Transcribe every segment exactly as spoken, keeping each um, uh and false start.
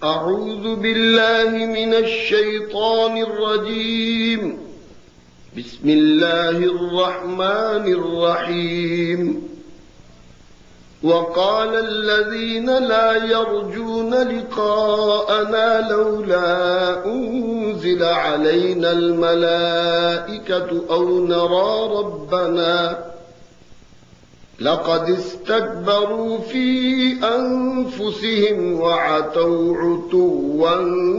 أعوذ بالله من الشيطان الرجيم. بسم الله الرحمن الرحيم. وقال الذين لا يرجون لقاءنا لولا أنزل علينا الملائكة أو نرى ربنا لقد استكبروا في أنفسهم وعتوا عتوا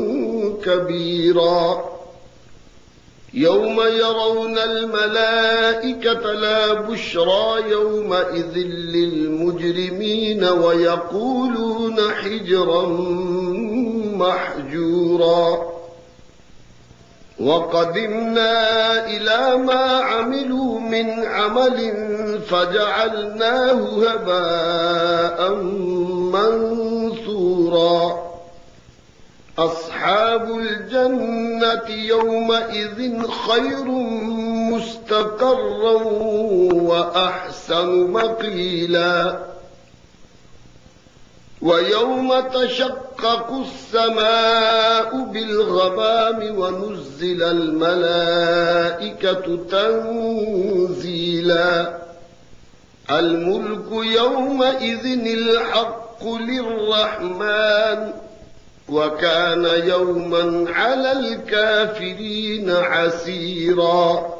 كبيرا يوم يرون الملائكة لا بشرى يومئذ للمجرمين ويقولون حجرا محجورا وقدمنا إلى ما عملوا من عمل فجعلناه هباء منثورا أصحاب الجنة يومئذ خير مستقرا وأحسن مقيلا ويوم تشقق السماء بالغمام ونزل الملائكة تنزيلا الملك يومئذ الحق للرحمن وكان يوما على الكافرين عسيرا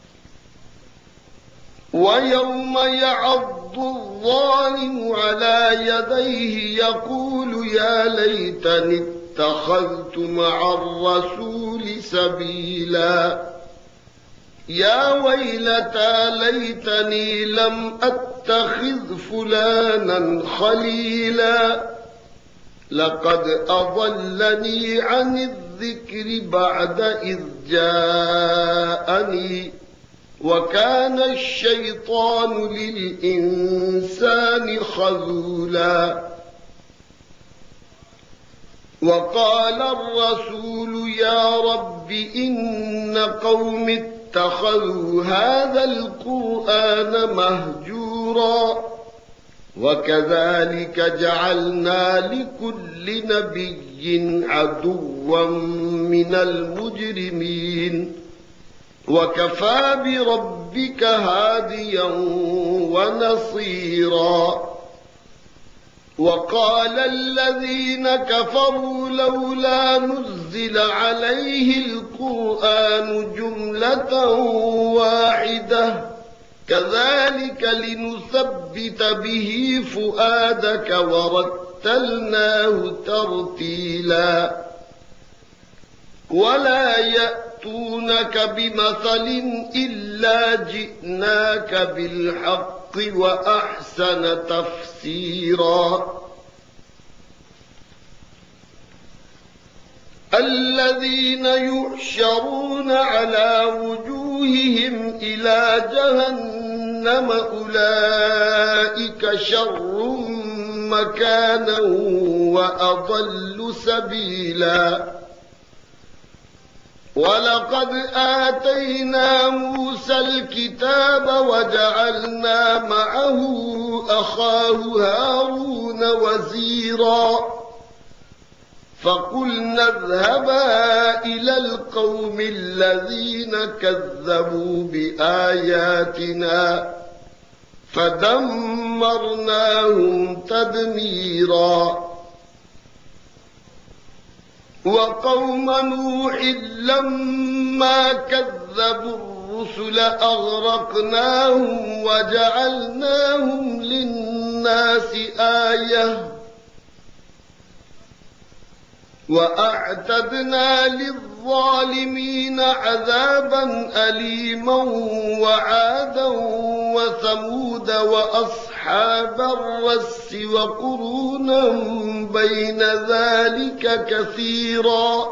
ويوم يعض الظالم على يديه يقول يا ليتني اتخذت مع الرسول سبيلا يا ويلتى ليتني لم أتخذ فلانا خليلا لقد أضلني عن الذكر بعد إذ جاءني وكان الشيطان للإنسان خذولا وقال الرسول يا رب إن قوم اتخذوا هذا القرآن مهجورا وكذلك جعلنا لكل نبي عدوا من المجرمين وكفى بربك هاديا ونصيرا وقال الذين كفروا لولا نزل عليه القرآن جملة واحدة كذلك لنثبت به فؤادك ورتلناه ترتيلا ولا يأتونك بمثل إلا جئناك بالحق وأحسن تفسيرا الذين يحشرون على وجوههم إلى جهنم أولئك شر مكانا وأضل سبيلا ولقد آتينا موسى الكتاب وجعلنا معه أخاه هارون وزيرا فقلنا اذهبا إلى القوم الذين كذبوا بآياتنا فدمرناهم تدميرا وقوم نوح لما كذبوا الرسل أغرقناهم وجعلناهم للناس آية وأعتدنا للظالمين عذابا أليما وعادا وثمود وأصحاب الرس وقرونا بين ذلك كثيرا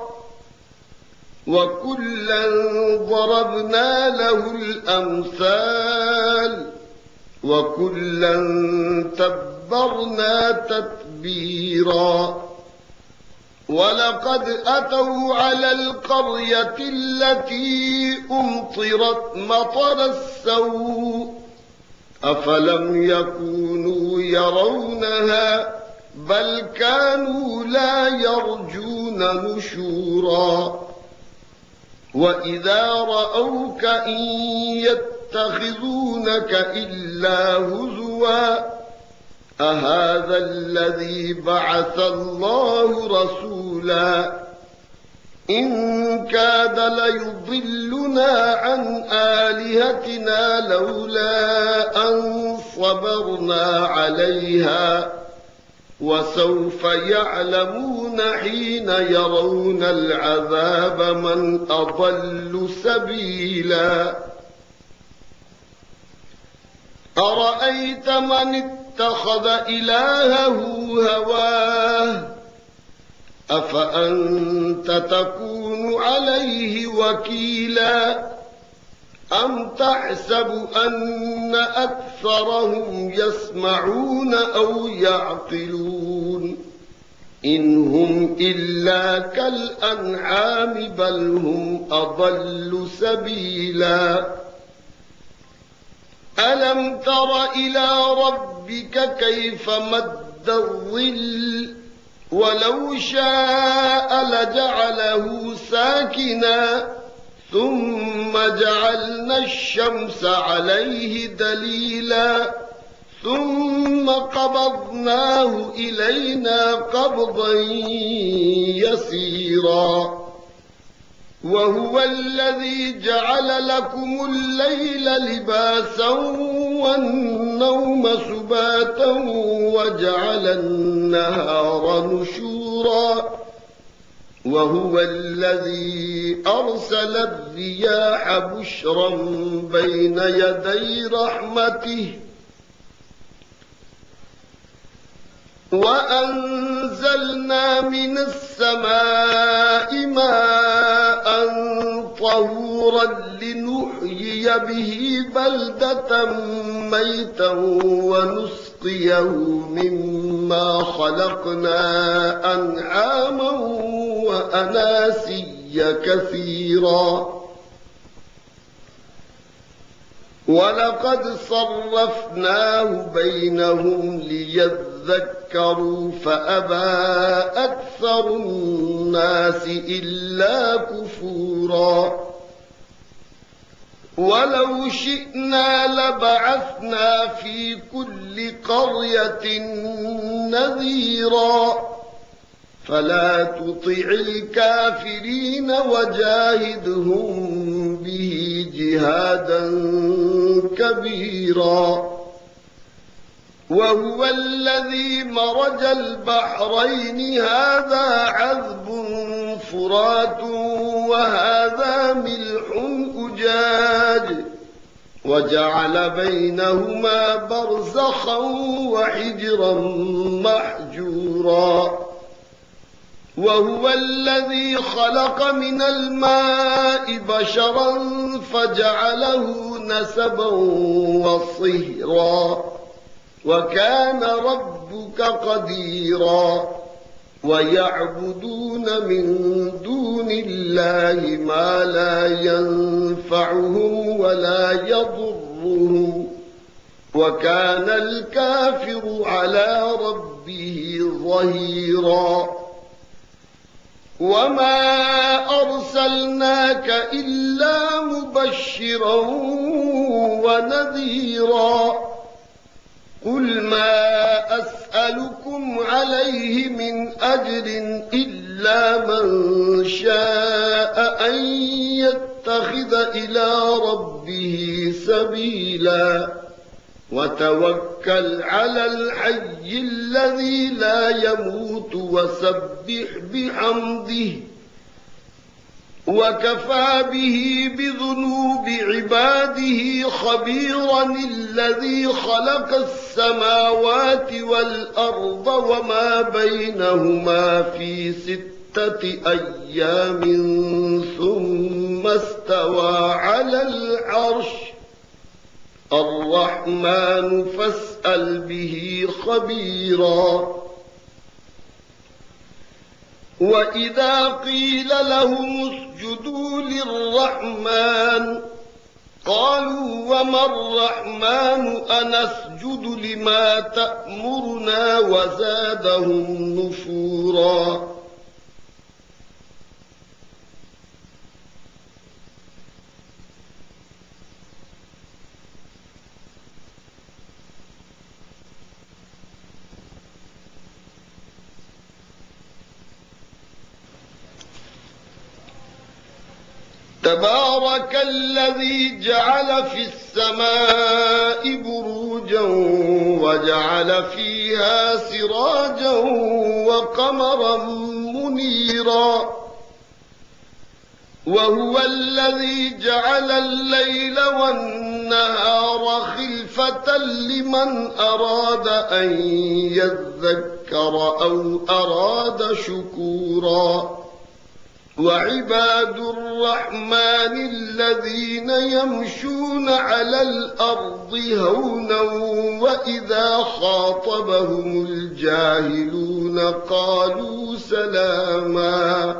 وكلا ضربنا له الأمثال وكلا تبرنا تتبيرا ولقد أتوا على القرية التي أمطرت مطر السوء أفلم يكونوا يرونها بل كانوا لا يرجون نشورا وإذا رأوك إن يتخذونك إلا هزوا أهذا الذي بعث الله رسولا إن كاد ليضلنا عن آلهتنا لولا أن صبرنا عليها وسوف يعلمون حين يرون العذاب من أضل سبيلا أرأيت من اتخذ إلهه هواه أفأنت تكون عليه وكيلا أم تحسب أن أكثرهم يسمعون أو يعقلون إن هم إلا كالأنعام بل هم أضل سبيلا ألم تر إلى ربك كيف مد الظل ولو شاء لجعله ساكنا ثم جعلنا الشمس عليه دليلا ثم قبضناه إلينا قبضا يسيرا وهو الذي جعل لكم الليل لباسا والنوم سباتا وجعل النهار نشورا وهو الذي أرسل الرياح بشرا بين يدي رحمته وأنزلنا من السماء ماء طهورا لنحيي به بلدة ميتا ونسقيه مما خلقنا أنعاما وأناسيا كثيرا ولقد صرفناه بينهم ليذكروا فأبى أكثر الناس إلا كفورا ولو شئنا لبعثنا في كل قرية نذيرا فلا تطع الكافرين وجاهدهم به جهادا كبيرا وهو الذي مرج البحرين هذا عذب فرات وهذا ملح أجاج وجعل بينهما برزخا وحجرا محجورا وهو الذي خلق من الماء بشرا فجعله نسبا وصهرا وكان ربك قديرا ويعبدون من دون الله ما لا ينفعهم ولا يضرهم وكان الكافر على ربه ظهيرا وما أرسلناك إلا مبشرا ونذيرا قل ما أسألكم عليه من أجر إلا من شاء أن يتخذ إلى ربه سبيلا وتوكل على الحي الذي لا يموت وسبح بحمده وكفى به بذنوب عباده خبيرا الذي خلق السماوات والأرض وما بينهما في ستة أيام ثم استوى على العرش الرحمن فاسأل به خبيرا وإذا قيل لهم اسجدوا للرحمن قالوا وما الرحمن أنسجد لما تأمرنا وزادهم نفورا تبارك الذي جعل في السماء بروجا وجعل فيها سراجا وقمرا منيرا وهو الذي جعل الليل والنهار خلفة لمن أراد أن يذكر أو أراد شكورا وعباد الرحمن الذين يمشون على الأرض هونا وإذا خاطبهم الجاهلون قالوا سلاما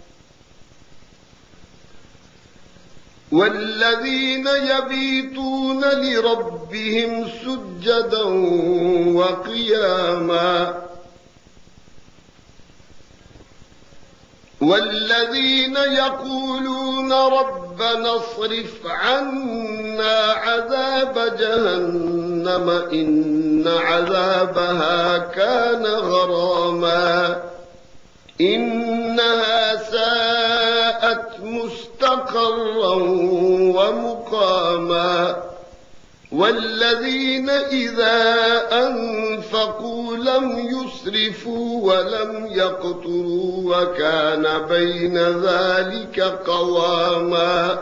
والذين يبيتون لربهم سجدا وقياما والذين يقولون ربنا اصرف عنا عذاب جهنم إن عذابها كان غراما إنها ساءت مستقرا ومقاما والذين إذا أنفقوا لم يسرفوا ولم يقتروا وكان بين ذلك قواما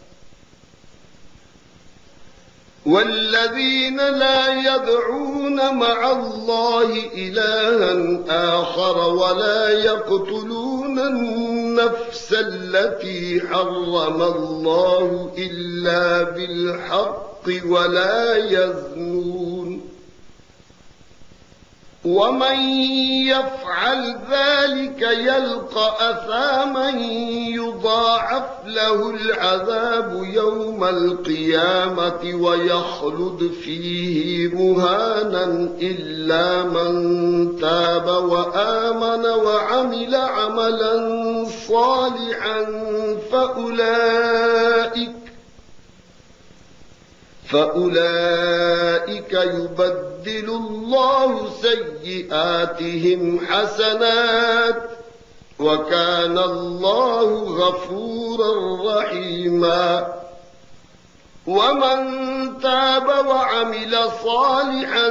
والذين لا يدعون مع الله إلها آخر ولا يقتلون النفس التي حرم الله إلا بالحق ولا يزنون ومن يفعل ذلك يلقى أثاما يضاعف له العذاب يوم القيامة ويخلد فيه مهانا إلا من تاب وآمن وعمل عملا صالحا فأولئك فأولئك يبدل الله سيئاتهم حسنات وكان الله غفورا رحيما ومن تاب وعمل صالحا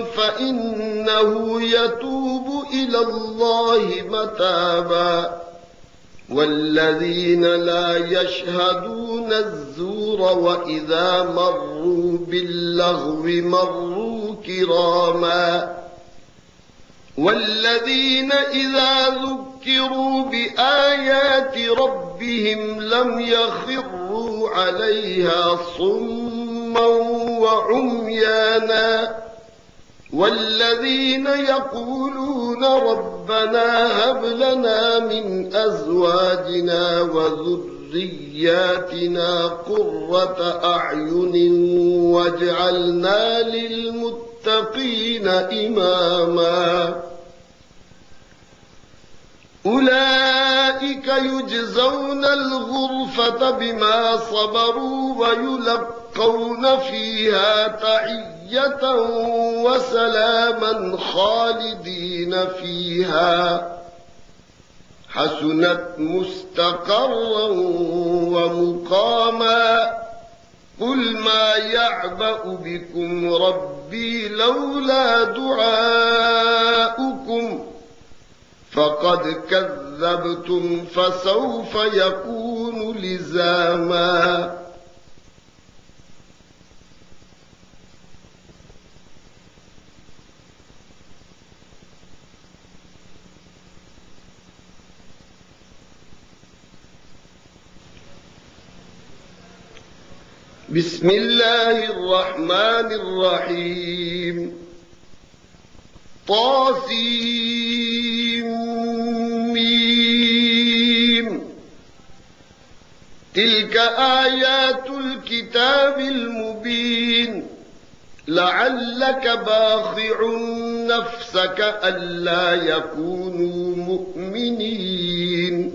فإنه يتوب إلى الله متابا والذين لا يشهدون الزور وإذا مروا باللغو مروا كراما والذين إذا ذكروا بآيات ربهم لم يخروا عليها صما وعميانا والذين يقولون ربنا هب لنا من أزواجنا وذرياتنا قرة أعين واجعلنا للمتقين إماما أولئك يجزون الغرفة بما صبروا ويلقون فيها تحية وسلاما خالدين فيها حسنت مستقرا ومقاما قل ما يعبأ بكم ربي لولا دعاؤكم فقد كذبتم فسوف يكون لزاما بسم الله الرحمن الرحيم طاسيم تلك آيات الكتاب المبين لعلك باخع نفسك ألا يكونوا مؤمنين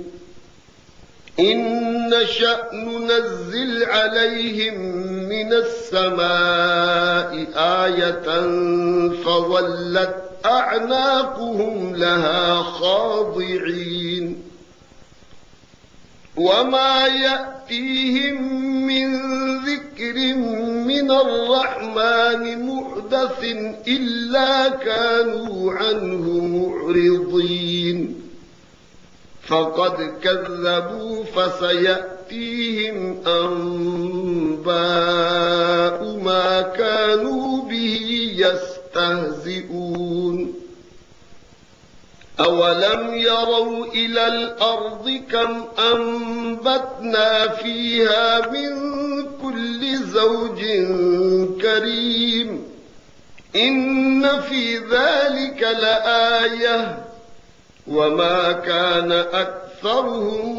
إن نشأ ننزل عليهم من السماء آية فظلت أعناقهم لها خاضعين وما يأتيهم من ذكر من الرحمن محدث إلا كانوا عنه معرضين فقد كذبوا فسيأتيهم أنباء ما كانوا به يستهزئون أولم يروا إلى الأرض كم أنبتنا فيها من كل زوج كريم إن في ذلك لآية وما كان أكثرهم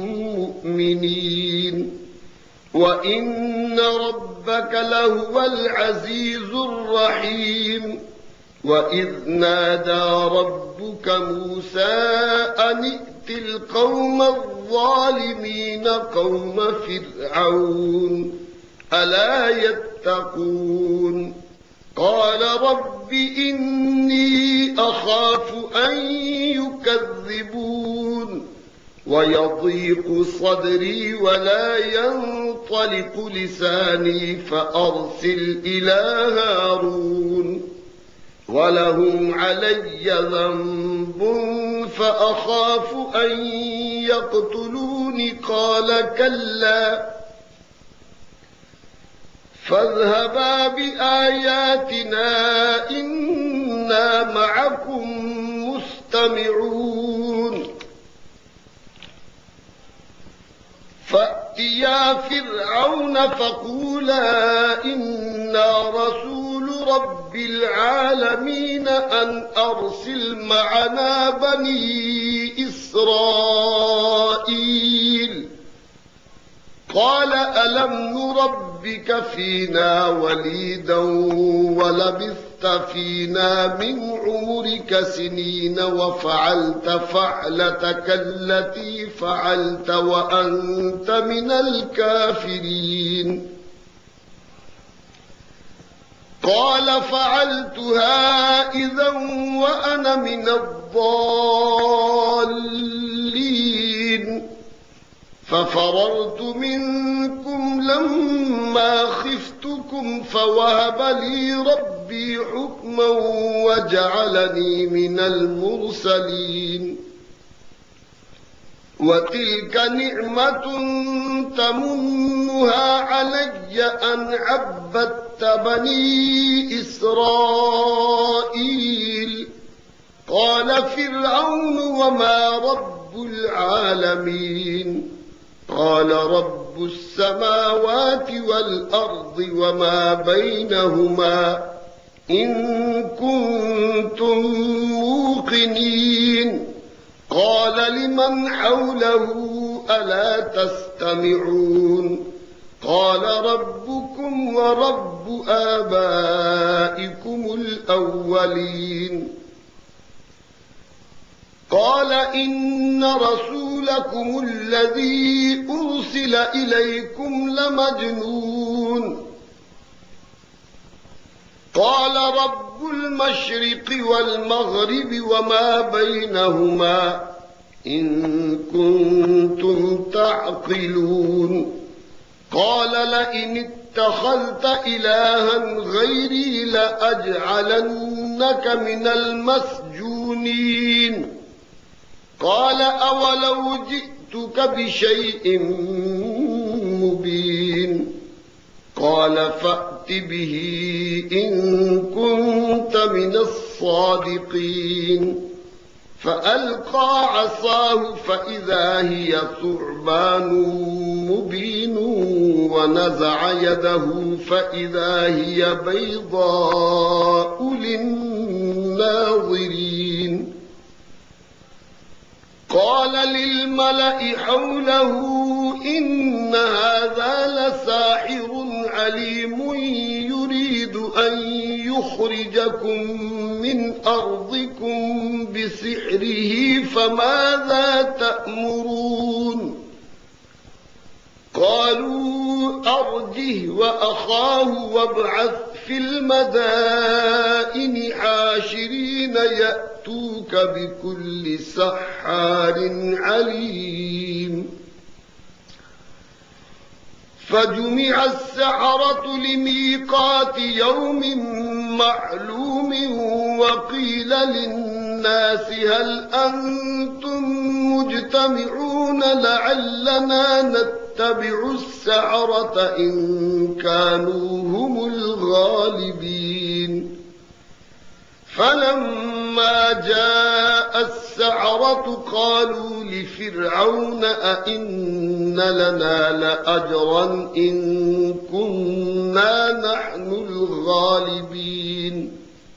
مؤمنين وإن ربك لهو العزيز الرحيم وإذ نادى ربك موسى أن ائت القوم الظالمين قوم فرعون ألا يتقون قال رب إني أخاف أن يكذبون ويضيق صدري ولا ينطلق لساني فأرسل إلى هارون ولهم علي ذنب فأخاف أن يقتلون قال كلا فاذهبا بآياتنا إنا معكم مستمعون فأتيا فرعون فقولا إنا رسول رب العالمين أن أرسل معنا بني إسرائيل قال ألم نربك فينا وليدا ولبثت فينا من عمرك سنين وفعلت فعلتك التي فعلت وأنت من الكافرين قال فعلتها إذا وأنا من الضالين ففررت منكم لما خفتكم فوهب لي ربي حكما وجعلني من المرسلين وتلك نعمة تمنها علي أن عبدت بني إسرائيل قال فرعون وما رب العالمين قال رب السماوات والأرض وما بينهما إن كنتم موقنين قال لمن حوله ألا تستمعون قال ربكم ورب آبائكم الأولين قال إن رسولكم الذي أرسل إليكم لمجنون قال رب المشرق والمغرب وما بينهما إن كنتم تعقلون قال لئن اتخذت إلها غيري لأجعلنك من المسجونين قال أولو جئتك بشيء مبين قال فأت به إن كنت من الصادقين فألقى عصاه فإذا هي ثعبان مبين ونزع يده فإذا هي بيضاء للناظرين قال للملأ حوله إن هذا لساحر عليم يريد أن يخرجكم من أرضكم بسحره فماذا تأمرون قالوا أرجه وأخاه وابعث في المدائن حاشرين يأتوك بكل سحار عليم فجمع السحرة لميقات يوم معلوم وقيل للناس هل أنتم مجتمعون لعلنا نتبع السحرة إن كانوا هم الغالبين فلما جاء السحرة قالوا لفرعون أئن لنا لأجرا إن كنا نحن الغالبين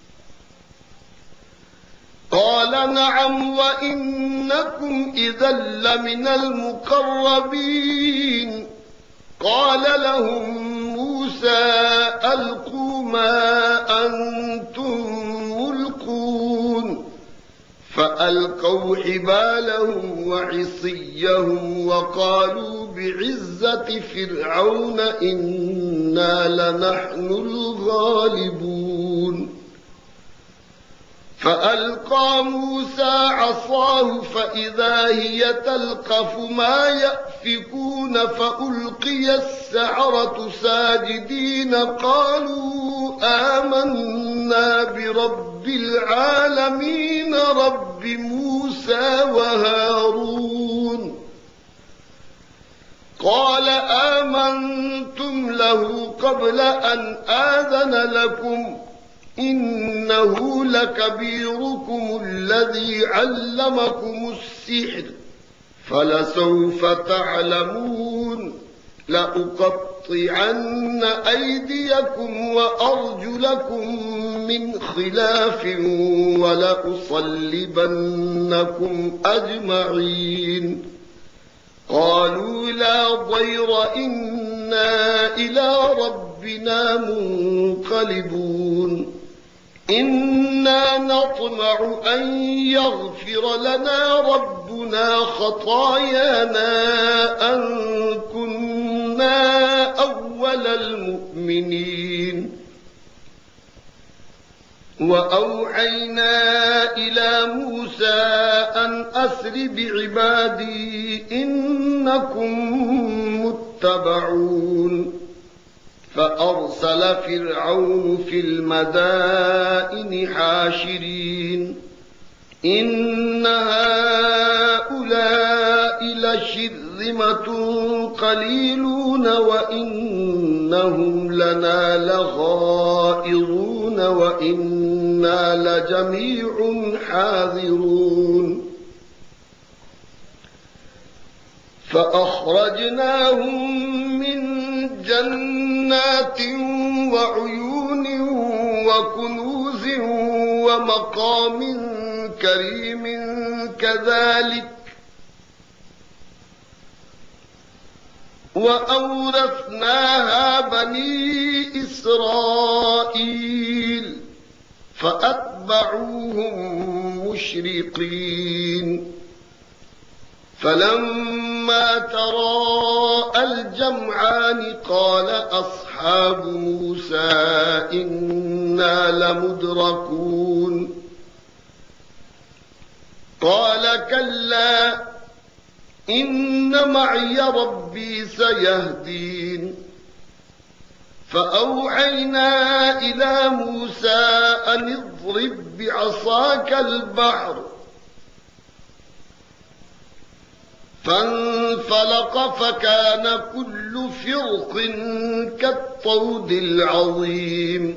قال نعم وإنكم إذا لمن المقربين قال لهم موسى ألقوا ما أنتم ملقون فألقوا حبالهم وعصيهم وقالوا بعزة فرعون إنا لنحن الغالبون فألقى موسى عصاه فإذا هي تلقف ما يأفكون فألقي السحرة ساجدين قالوا آمنا برب العالمين رب موسى وهارون قال آمنتم له قبل أن آذن لكم إنه لكبيركم الذي علمكم السحر فلسوف تعلمون لأقطعن أيديكم وأرجلكم من خلاف ولأصلبنكم أجمعين قالوا لا ضير إنا إلى ربنا منقلبون إنا نطمع أن يغفر لنا ربنا خطايانا أن كنا أول المؤمنين وأوحينا إلى موسى أن أسر بعبادي إنكم متبعون فأرسل فرعون في المدائن حاشرين إن هؤلاء لشرذمة قليلون وإنهم لنا لغائظون وإنا لجميع حاذرون فأخرجناهم من جنات وعيون وكنوز ومقام كريم كذلك وأورثناها بني إسرائيل فأتبعوهم مشرقين فلما تراءى الجمعان قال أصحاب موسى إنا لمدركون قال كلا إن معي ربي سيهدين فأوحينا إلى موسى أن اضرب بعصاك البحر فانفلق فكان كل فرق كالطود العظيم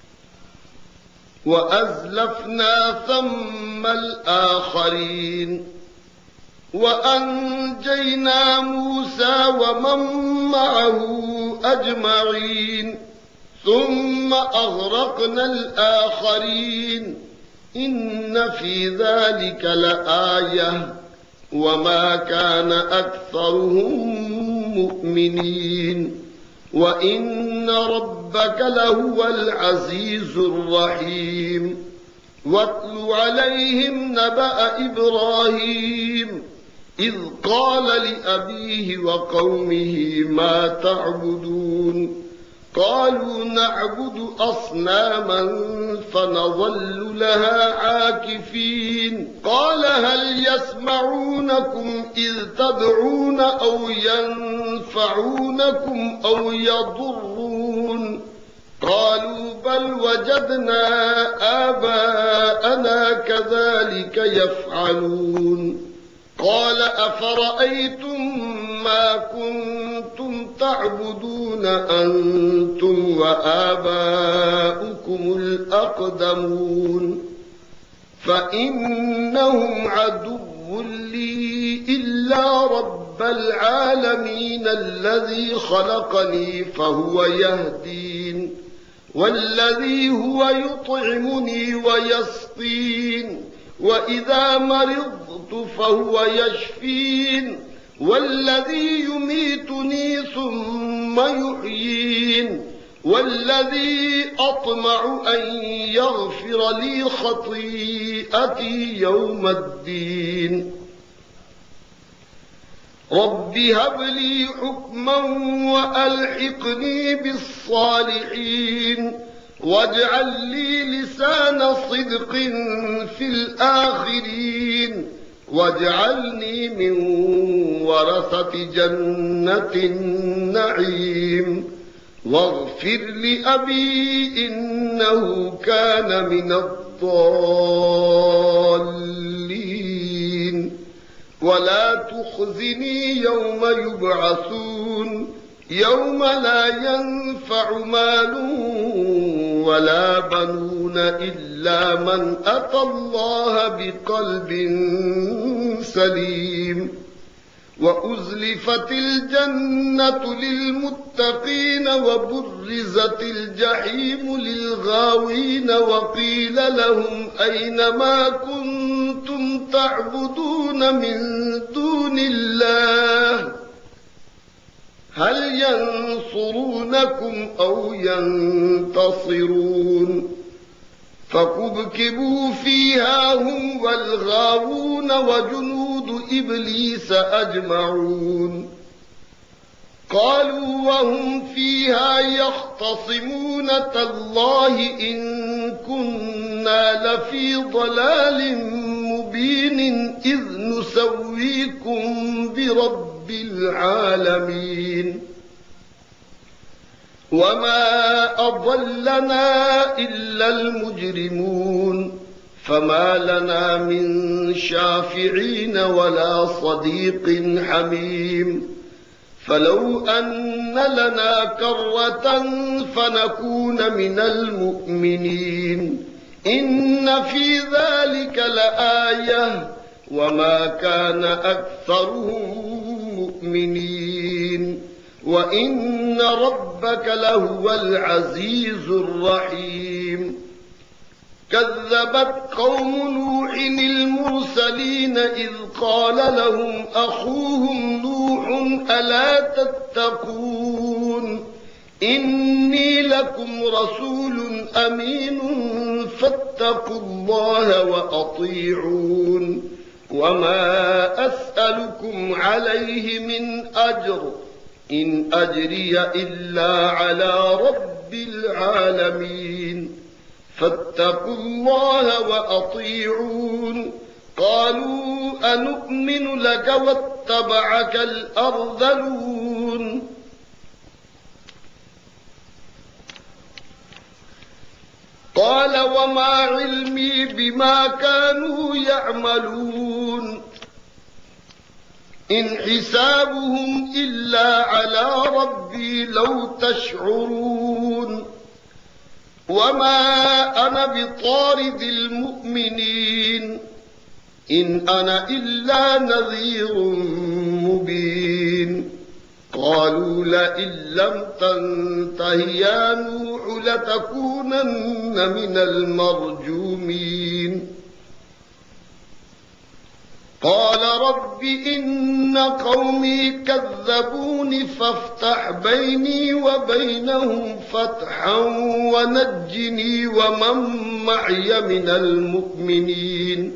وأزلفنا ثم الآخرين وأنجينا موسى ومن معه أجمعين ثم أغرقنا الآخرين إن في ذلك لآية وما كان أكثرهم مؤمنين وإن ربك لهو العزيز الرحيم واتل عليهم نبأ إبراهيم إذ قال لأبيه وقومه ما تعبدون قالوا نعبد أصناما فنظل لها عاكفين قال هل يسمعونكم إذ تدعون أو ينفعونكم أو يضرون قالوا بل وجدنا آباءنا كذلك يفعلون قال أفرأيتم ما كنتم تعبدون أنتم وآباؤكم الأقدمون فإنهم عدو لي إلا رب العالمين الذي خلقني فهو يهدين والذي هو يطعمني ويسقين وإذا مرضت فهو يشفين والذي يميتني ثم يحيين والذي أطمع أن يغفر لي خطيئتي يوم الدين رب هب لي حكما وألحقني بالصالحين واجعل لي لسان صدق في الآخرين واجعلني من ورثة جنة النعيم واغفر لأبي إنه كان من الضالين ولا تخزني يوم يبعثون يوم لا ينفع مال ولا بنون إلا من أتى الله بقلب سليم وأزلفت الجنة للمتقين وبرزت الجحيم للغاوين وقيل لهم أين ما كنتم تعبدون من دون الله هل ينصرونكم أو ينتصرون فكبكبوا فيها هم والغاوون وجنود إبليس أجمعون قالوا وهم فيها يختصمون تالله إن كنا لفي ضلال مبين إذ نسويكم برب العالمين وما أضلنا إلا المجرمون فما لنا من شافعين ولا صديق حميم فلو أن لنا كرة فنكون من المؤمنين إن في ذلك لآية وما كان أكثرهم مؤمنين وإن ربك لهو العزيز الرحيم كذبت قوم نوح المرسلين إذ قال لهم أخوهم نوح ألا تتقون إني لكم رسول أمين فاتقوا الله وأطيعون وما أسألكم عليه من أجر إن أجري إلا على رب العالمين فاتقوا الله وأطيعون قالوا أنؤمن لك واتبعك الأرذلون قال وما علمي بما كانوا يعملون إن حسابهم إلا على ربي لو تشعرون وما أنا بطارد المؤمنين إن أنا إلا نذير مبين قالوا لئن لم تنته يا نوح لتكونن من المرجومين قال رب إن قومي كذبون فافتح بيني وبينهم فتحا ونجني ومن معي من المؤمنين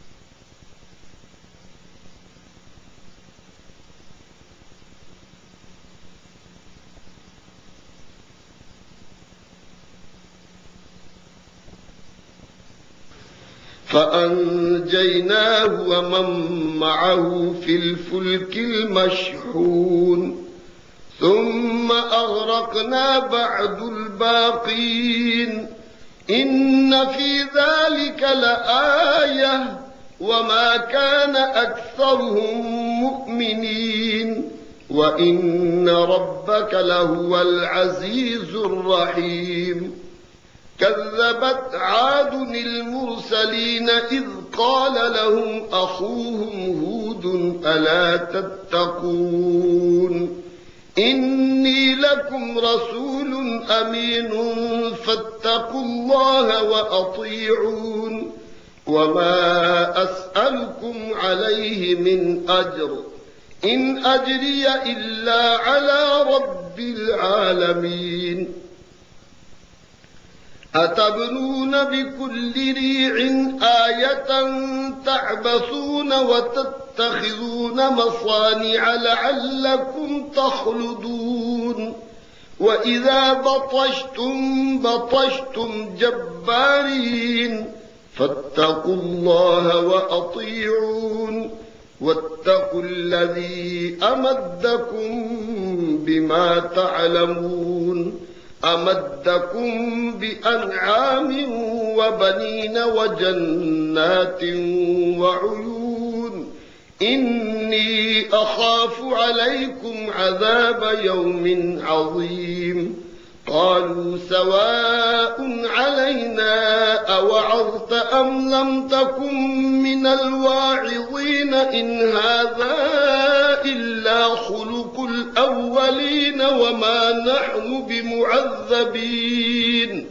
فأنجيناه ومن معه في الفلك المشحون ثم أغرقنا بعد الباقين إن في ذلك لآية وما كان أكثرهم مؤمنين وإن ربك لهو العزيز الرحيم كذبت عاد المرسلين إذ قال لهم أخوهم هود ألا تتقون إني لكم رسول أمين فاتقوا الله وأطيعون وما أسألكم عليه من أجر إن أجري إلا على رب العالمين أتبنون بكل ريع آية تعبثون وتتخذون مصانع لعلكم تخلدون وإذا بطشتم بطشتم جبارين فاتقوا الله وأطيعون واتقوا الذي أمدكم بما تعلمون أمدكم بأنعام وبنين وجنات وعيون إني أخاف عليكم عذاب يوم عظيم قالوا سواء علينا أوعظت أم لم تكن من الواعظين إن هذا إلا خلق الأولين وما نحن بمعذبين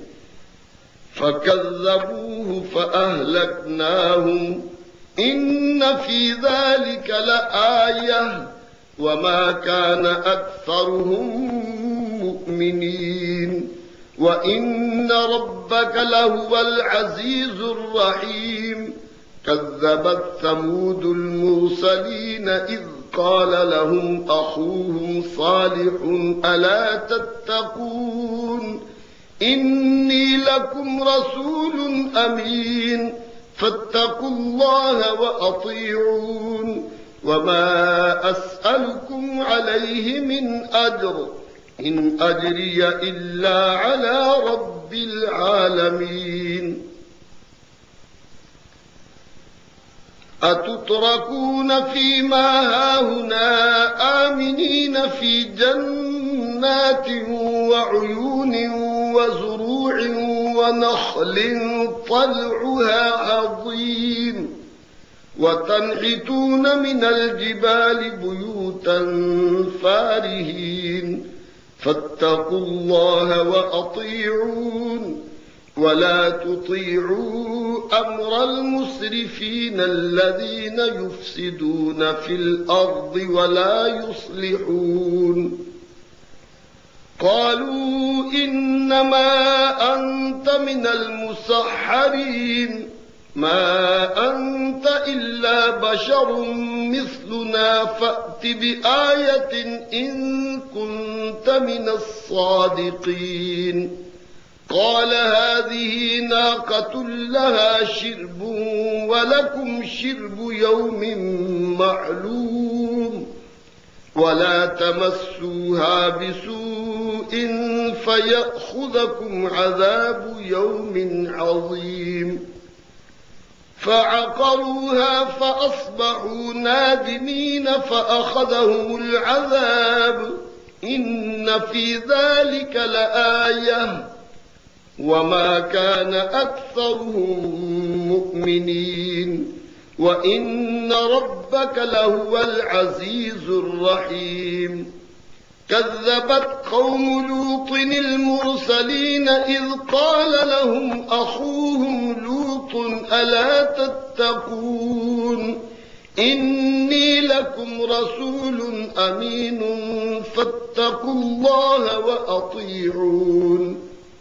فكذبوه فأهلكناهم إن في ذلك لآية وما كان أكثرهم مؤمنين وإن ربك لهو العزيز الرحيم كذبت ثمود المرسلين إذ قال لهم أخوهم صالح ألا تتقون إني لكم رسول أمين فاتقوا الله وأطيعون وما أسألكم عليه من أجر إن أجري إلا على رب العالمين أتتركون فيما هاهنا آمنين في جنات وعيون وزروع ونخل طلعها عظيم وتنحتون من الجبال بيوتا فارهين فاتقوا الله وأطيعون ولا تطيعوا أمر المسرفين الذين يفسدون في الأرض ولا يصلحون قالوا إنما أنت من المسحرين ما أنت إلا بشر مثلنا فأت بآية إن كنت من الصادقين قال هذه ناقة لها شرب ولكم شرب يوم معلوم ولا تمسوها بسوء فيأخذكم عذاب يوم عظيم فعقروها فأصبحوا نادمين فأخذهم العذاب إن في ذلك لآية وما كان أكثرهم مؤمنين وإن ربك لهو العزيز الرحيم كذبت قوم لوط المرسلين إذ قال لهم أخوهم لوط ألا تتقون إني لكم رسول أمين فاتقوا الله وأطيعون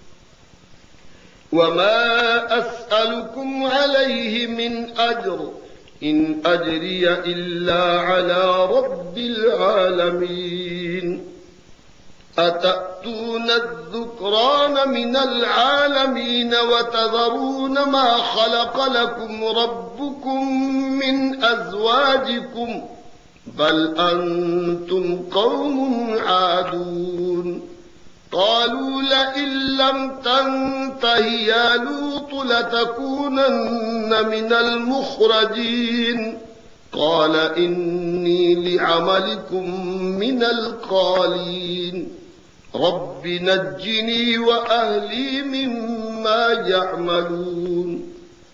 وما أسألكم عليه من أجر إن أجري إلا على رب العالمين أتأتون الذكران من العالمين وتذرون ما خلق لكم ربكم من أزواجكم بل أنتم قوم عادون قالوا لئن لم تنته يا لوط لتكونن من المخرجين قال إني لعملكم من القالين رب نجني وأهلي مما يعملون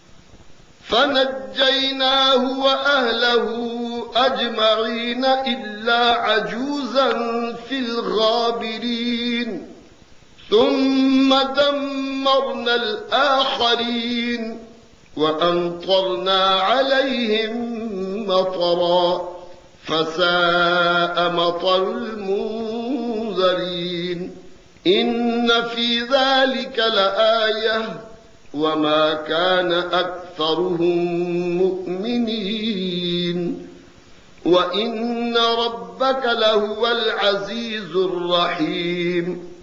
فنجيناه وأهله أجمعين إلا عجوزا في الغابرين ثم دمرنا الآخرين وأمطرنا عليهم مطرا فساء مطر المنذرين إن في ذلك لآية وما كان أكثرهم مؤمنين وإن ربك لهو العزيز الرحيم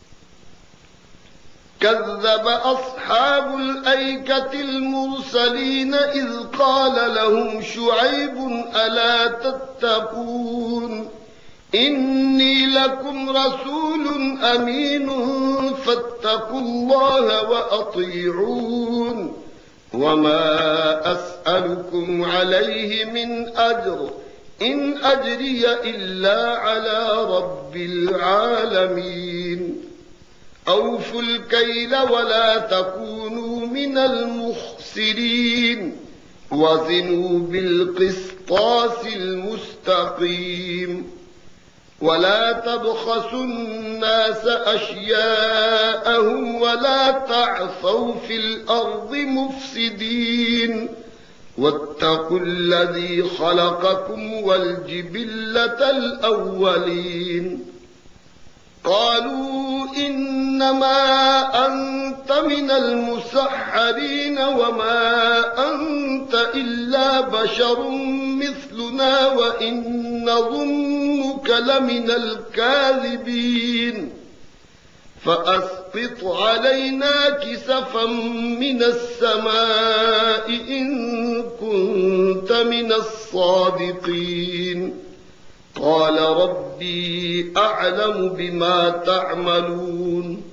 كذب أصحاب الأيكة المرسلين إذ قال لهم شعيب ألا تتقون إني لكم رسول أمين فاتقوا الله وأطيعون وما أسألكم عليه من أجر إن أجري إلا على رب العالمين أوفوا الكيل ولا تكونوا من المخسرين وزنوا بالقسطاس المستقيم ولا تبخسوا الناس أشياءهم ولا تعثوا في الأرض مفسدين واتقوا الذي خلقكم والجبلة الأولين قالوا إنما أنت من المسحرين وما أنت إلا بشر مثلنا وإن نظنك لمن الكاذبين فأسقط علينا كسفا من السماء إن كنت من الصادقين قال ربي أعلم بما تعملون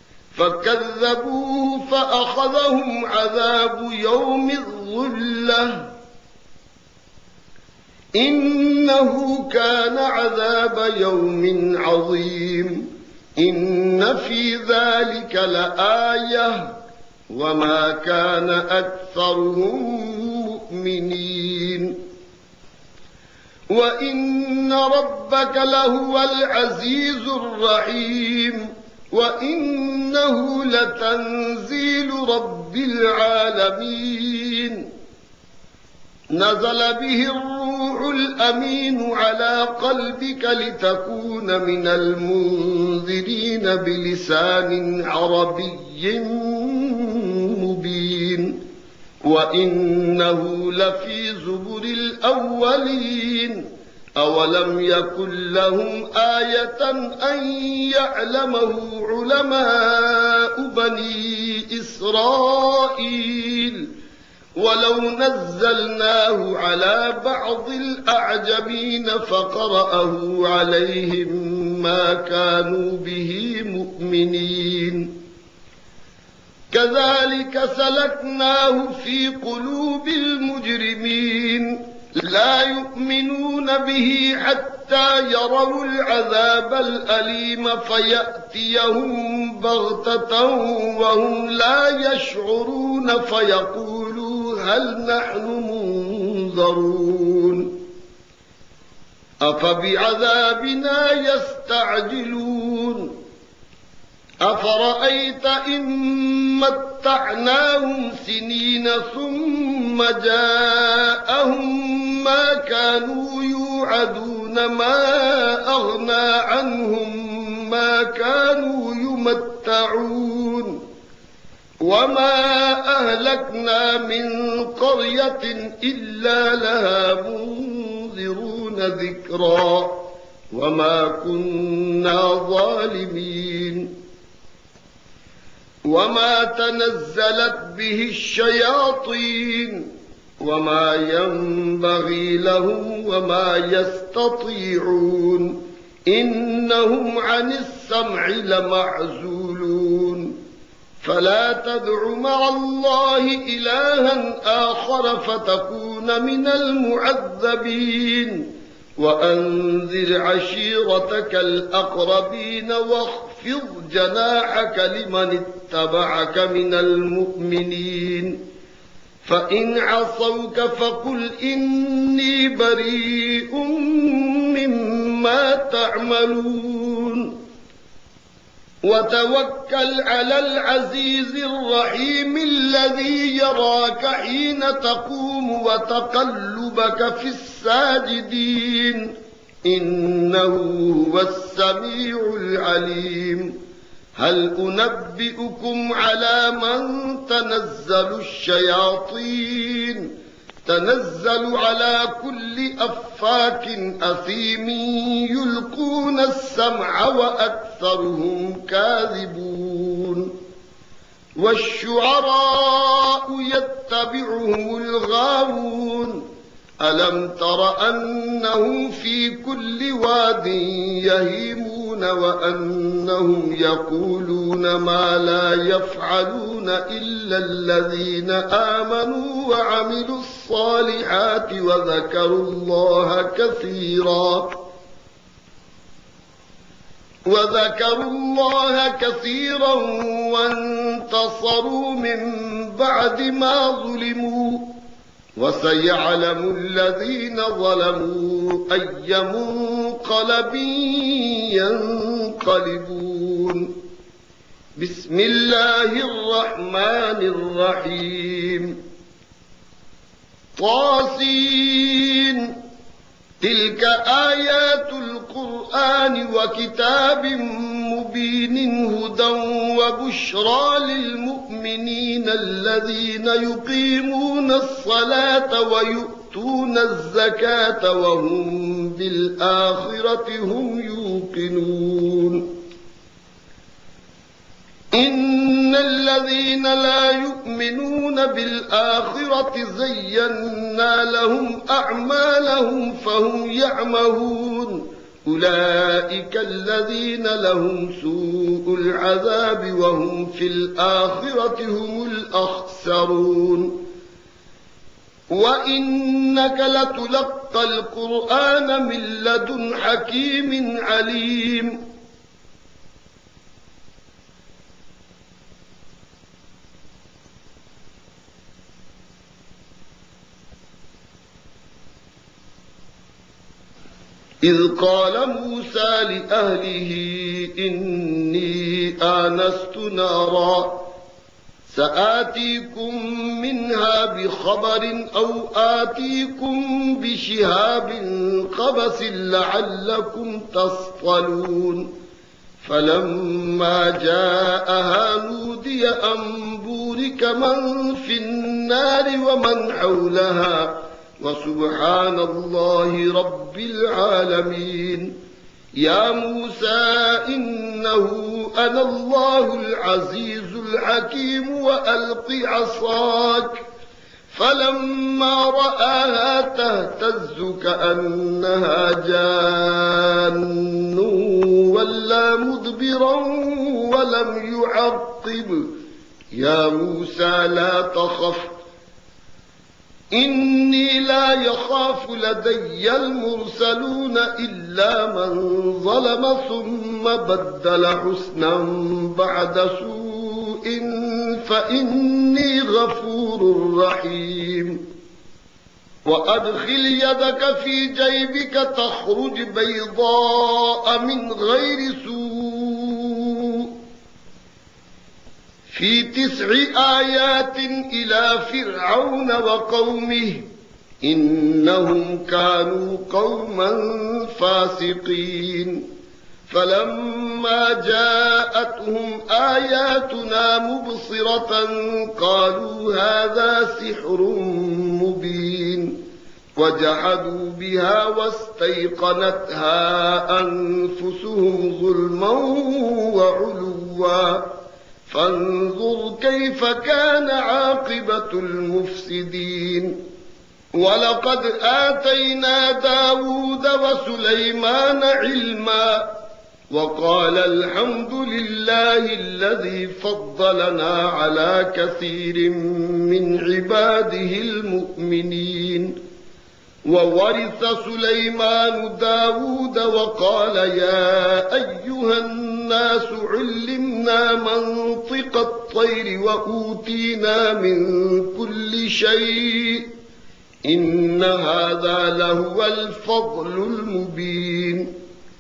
فكذبوه فأخذهم عذاب يوم الظلة إنه كان عذاب يوم عظيم إن في ذلك لآية وما كان أكثرهم مؤمنين وإن ربك لهو العزيز الرحيم وإنه لتنزيل رب العالمين نزل به الروح الأمين على قلبك لتكون من المنذرين بلسان عربي مبين وإنه لفي زبر الأولين أولم يكن لهم آية أن يعلمه علماء بني إسرائيل ولو نزلناه على بعض الأعجمين فقرأه عليهم ما كانوا به مؤمنين كذلك سلكناه في قلوب المجرمين لا يؤمنون به حتى يروا العذاب الأليم فيأتيهم بغتة وهم لا يشعرون فيقولوا هل نحن منذرون أفبعذابنا يستعجلون أفرأيت إن متعناهم سنين ثم جاءهم ما كانوا يوعدون ما أغنى عنهم ما كانوا يمتعون وما أهلكنا من قرية إلا لها منذرون ذكرا وما كنا ظالمين وما تنزلت به الشياطين وما ينبغي لهم وما يستطيعون إنهم عن السمع لمعزولون فلا تدع مع الله إلها آخر فتكون من المعذبين وأنذر عشيرتك الأقربين واخفض جناحك لمن اتبعك من المؤمنين فإن عصوك فقل إني بريء مما تعملون وتوكل على العزيز الرحيم الذي يراك حين تقوم وتقلبك في الساجدين إنه هو السميع العليم هل أنبئكم على من تنزل الشياطين تنزل على كل أفاك أثيم يلقون السمع وأكثرهم كاذبون والشعراء يتبعهم الغاوون ألم تر أنهم في كل واد يهيمون وأنهم يقولون ما لا يفعلون إلا الذين آمنوا وعملوا الصالحات وذكروا الله كثيرا وذكروا الله كثيرا وانتصروا من بعد ما ظلموا وسيعلم الذين ظلموا أي منقلب ينقلبون بسم الله الرحمن الرحيم طاسين تلك آيات القرآن وكتاب مبين هدى وبشرى للمؤمنين الذين يقيمون الصلاة ويؤتون الزكاة وهم بالآخرة هم يوقنون إن الذين لا يؤمنون بالآخرة زينا لهم أعمالهم فهم يعمهون أولئك الذين لهم سوء العذاب وهم في الآخرة هم الأخسرون وإنك لتلقى القرآن من لدن حكيم عليم إذ قال موسى لأهله إني آنست نارا سآتيكم منها بخبر أو آتيكم بشهاب قبس لعلكم تصطلون فلما جاءها نودي أن بورك من في النار ومن حولها وسبحان الله رب العالمين يا موسى إنه أنا الله العزيز الحكيم وألق عصاك فلما رآها تهتز كأنها جان ولا مدبرا ولم يعقب يا موسى لا تخف إني لا يخاف لدي المرسلون إلا من ظلم ثم بدل حسنا بعد سوء فإني غفور رحيم وأدخل يدك في جيبك تخرج بيضاء من غير سوء في تسع آيات إلى فرعون وقومه إنهم كانوا قوما فاسقين فلما جاءتهم آياتنا مبصرة قالوا هذا سحر مبين وجحدوا بها واستيقنتها أنفسهم ظلما وعلوا فانظر كيف كان عاقبة المفسدين ولقد آتينا داود وسليمان علما وقال الحمد لله الذي فضلنا على كثير من عباده المؤمنين وورث سليمان داود وقال يا أيها الناس علمنا منطق الطير وأوتينا من كل شيء إن هذا لهو الفضل المبين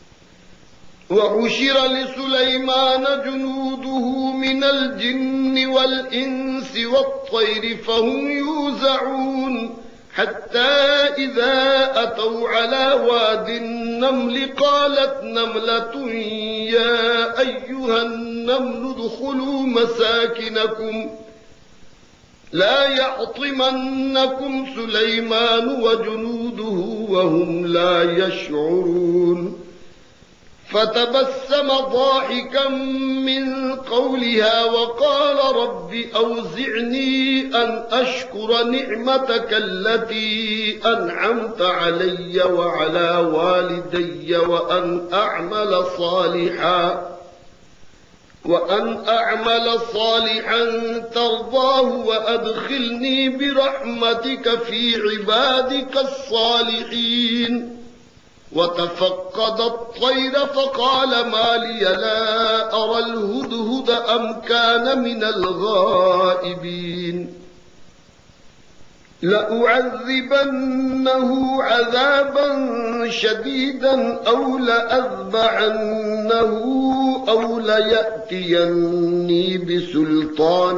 وحشر لسليمان جنوده من الجن والإنس والطير فهم يوزعون حتى إذا أتوا على واد النمل قالت نملة يا أيها النمل ادخلوا مساكنكم لا يحطمنكم سليمان وجنوده وهم لا يشعرون فتبسم ضاحكا من قولها وقال رب أوزعني أن أشكر نعمتك التي أنعمت علي وعلى والدي وأن أعمل صالحا وأن أعمل صالحا ترضاه وأدخلني برحمتك في عبادك الصالحين وتفقد الطير فقال ما لي لا أرى الهدهد أم كان من الغائبين لأعذبنه عذابا شديدا أو لأذبحنه أو ليأتيني بسلطان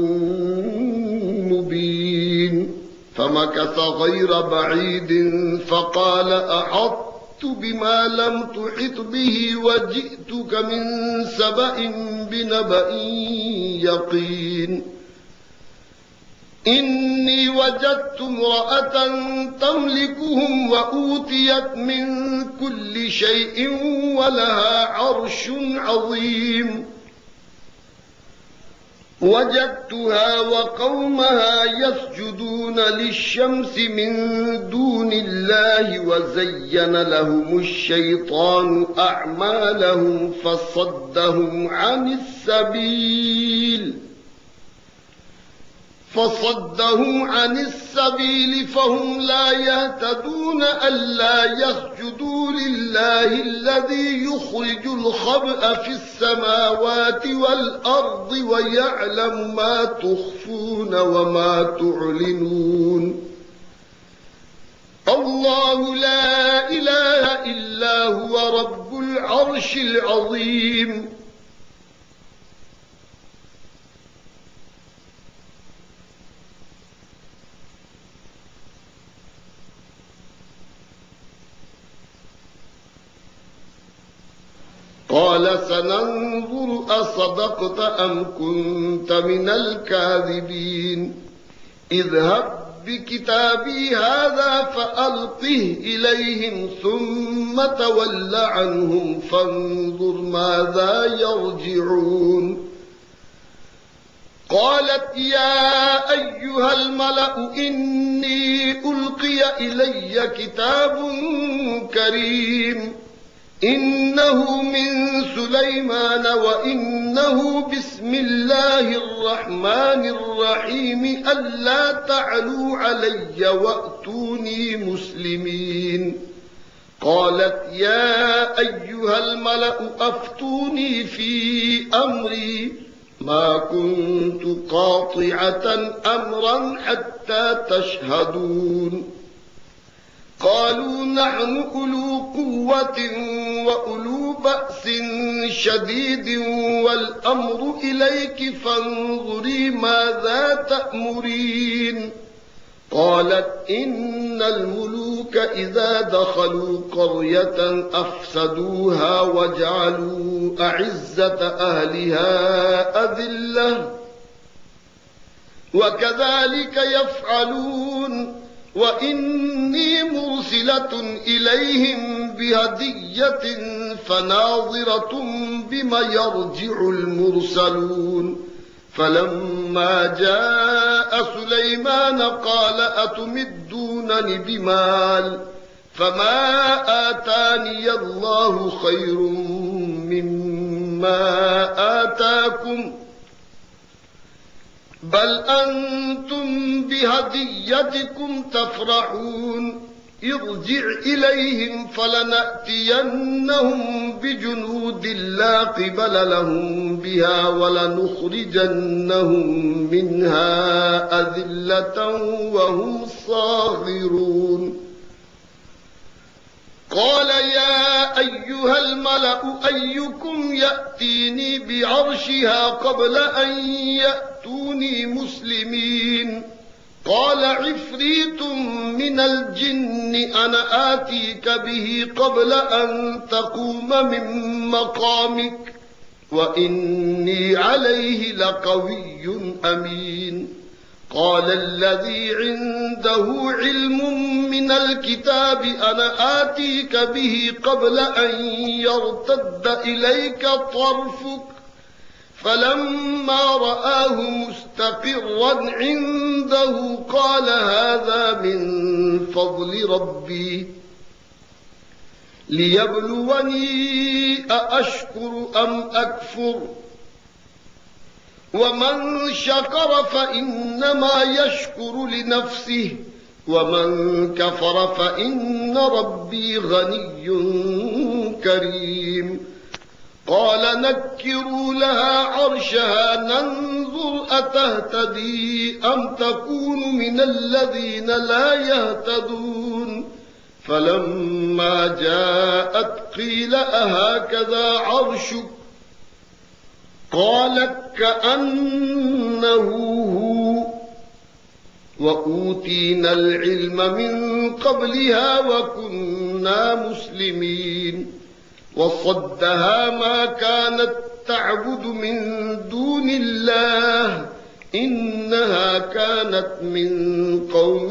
مبين فمكث غير بعيد فقال أحط بما لم تحط به وجئتك من سبأ بنبأ يقين إني وجدت امرأة تملكهم وأوتيت من كل شيء ولها عرش عظيم وجدتها وقومها يسجدون للشمس من دون الله وزين لهم الشيطان أعمالهم فصدهم عن السبيل فصدهم عن السبيل فهم لا يهتدون ألا يسجدوا لله الذي يخرج الخبأ في السماوات والأرض ويعلم ما تخفون وما تعلنون الله لا إله إلا هو رب العرش العظيم قال سننظر أصدقت أم كنت من الكاذبين اذهب بكتابي هذا فألقه إليهم ثم تول عنهم فانظر ماذا يرجعون قالت يا أيها الملأ إني ألقي إلي كتاب كريم إنه من سليمان وإنه بسم الله الرحمن الرحيم ألا تعلوا علي وأتوني مسلمين قالت يا أيها الملأ أفتوني في أمري ما كنت قاطعة أمرا حتى تشهدون قالوا نحن أولو قوة وأولو بأس شديد والأمر إليك فانظري ماذا تأمرين قالت إن الملوك إذا دخلوا قرية أفسدوها وجعلوا أعزة أهلها أذلة وكذلك يفعلون وإني مرسلة إليهم بهدية فناظرة بما يرجع المرسلون فلما جاء سليمان قال أتمدونني بمال فما آتاني الله خير مما آتاكم بل أنتم بهديتكم تفرحون ارجع إليهم فلنأتينهم بجنود لا قبل لهم بها ولنخرجنهم منها أذلة وهم صاغرون قال يا أيها الملأ أيكم يأتيني بعرشها قبل أن يأتوني مسلمين قال عفريت من الجن أنا آتيك به قبل أن تقوم من مقامك وإني عليه لقوي أمين قال الذي عنده علم من الكتاب أنا آتيك به قبل أن يرتد إليك طرفك فلما رآه مستقرا عنده قال هذا من فضل ربي ليبلوني أأشكر أم أكفر ومن شكر فإنما يشكر لنفسه ومن كفر فإن ربي غني كريم قال نكروا لها عرشها ننظر أتهتدي أم تكون من الذين لا يهتدون فلما جاءت قيل أهكذا عرشك قالت كأنه هو وأوتينا العلم من قبلها وكنا مسلمين وصدها ما كانت تعبد من دون الله إنها كانت من قوم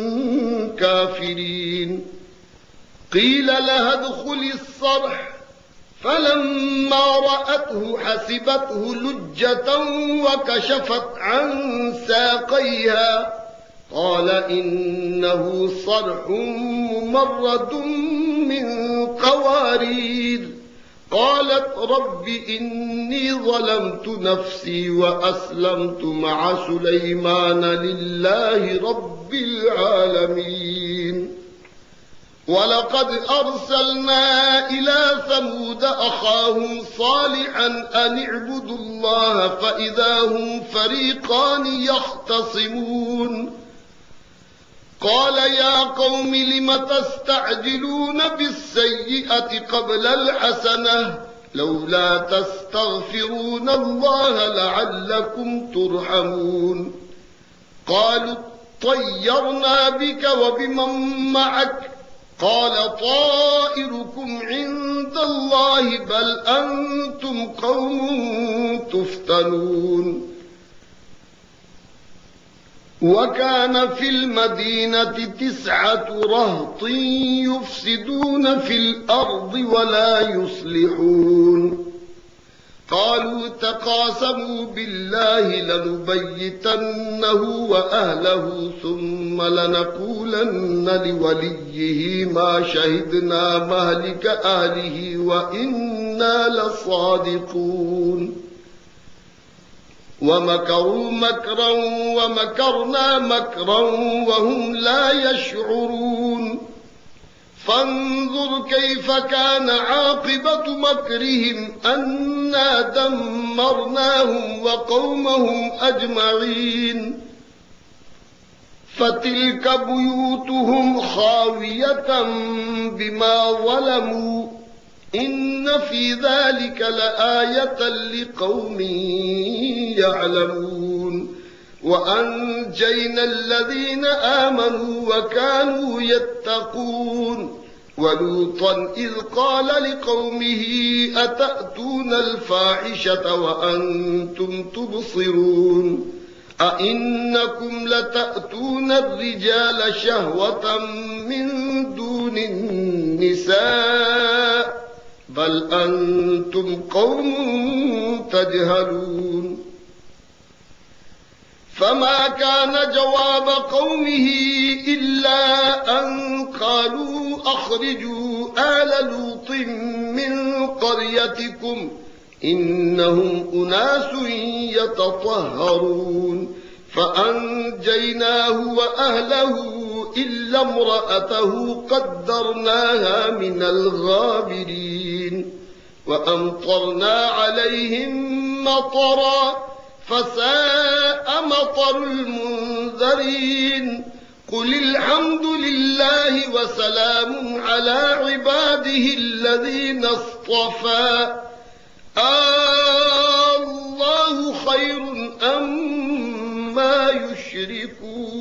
كافرين قيل لها ادخل الصرح فلما رأته حسبته لجة وكشفت عن ساقيها قال إنه صرح ممرد من قوارير قالت رب إني ظلمت نفسي وأسلمت مع سليمان لله رب العالمين ولقد أرسلنا إلى ثمود أخاهم صالحا أن اعبدوا الله فإذا هم فريقان يختصمون قال يا قوم لم تستعجلون بالسيئة قبل الحسنة لولا تستغفرون الله لعلكم ترحمون قالوا طيرنا بك وبمن معك قال طائركم عند الله بل أنتم قوم تفتنون وكان في المدينة تسعة رهط يفسدون في الأرض ولا يصلحون قالوا تقاسموا بالله لنبيتنه وأهله ثم لنقولن لوليه ما شهدنا مهلك أهله وإنا لصادقون ومكروا مكرا ومكرنا مكرا وهم لا يشعرون فانظر كيف كان عاقبة مكرهم أنا دمرناهم وقومهم أجمعين فتلك بيوتهم خاوية بما ظلموا إن في ذلك لآية لقوم يعلمون وأنجينا الذين آمنوا وكانوا يتقون ولوطا إذ قال لقومه أتأتون الفاحشة وأنتم تبصرون أئنكم لتأتون الرجال شهوة من دون النساء بل أنتم قوم تجهلون فما كان جواب قومه إلا أن قالوا أخرجوا آل لوط من قريتكم إنهم أناس يتطهرون فأنجيناه وأهله إلا امرأته قدرناها من الغابرين وأمطرنا عليهم مطرا فساء مطر المنذرين قل الحمد لله وسلام على عباده الذين اصطفى آه الله خير أم ما يشركون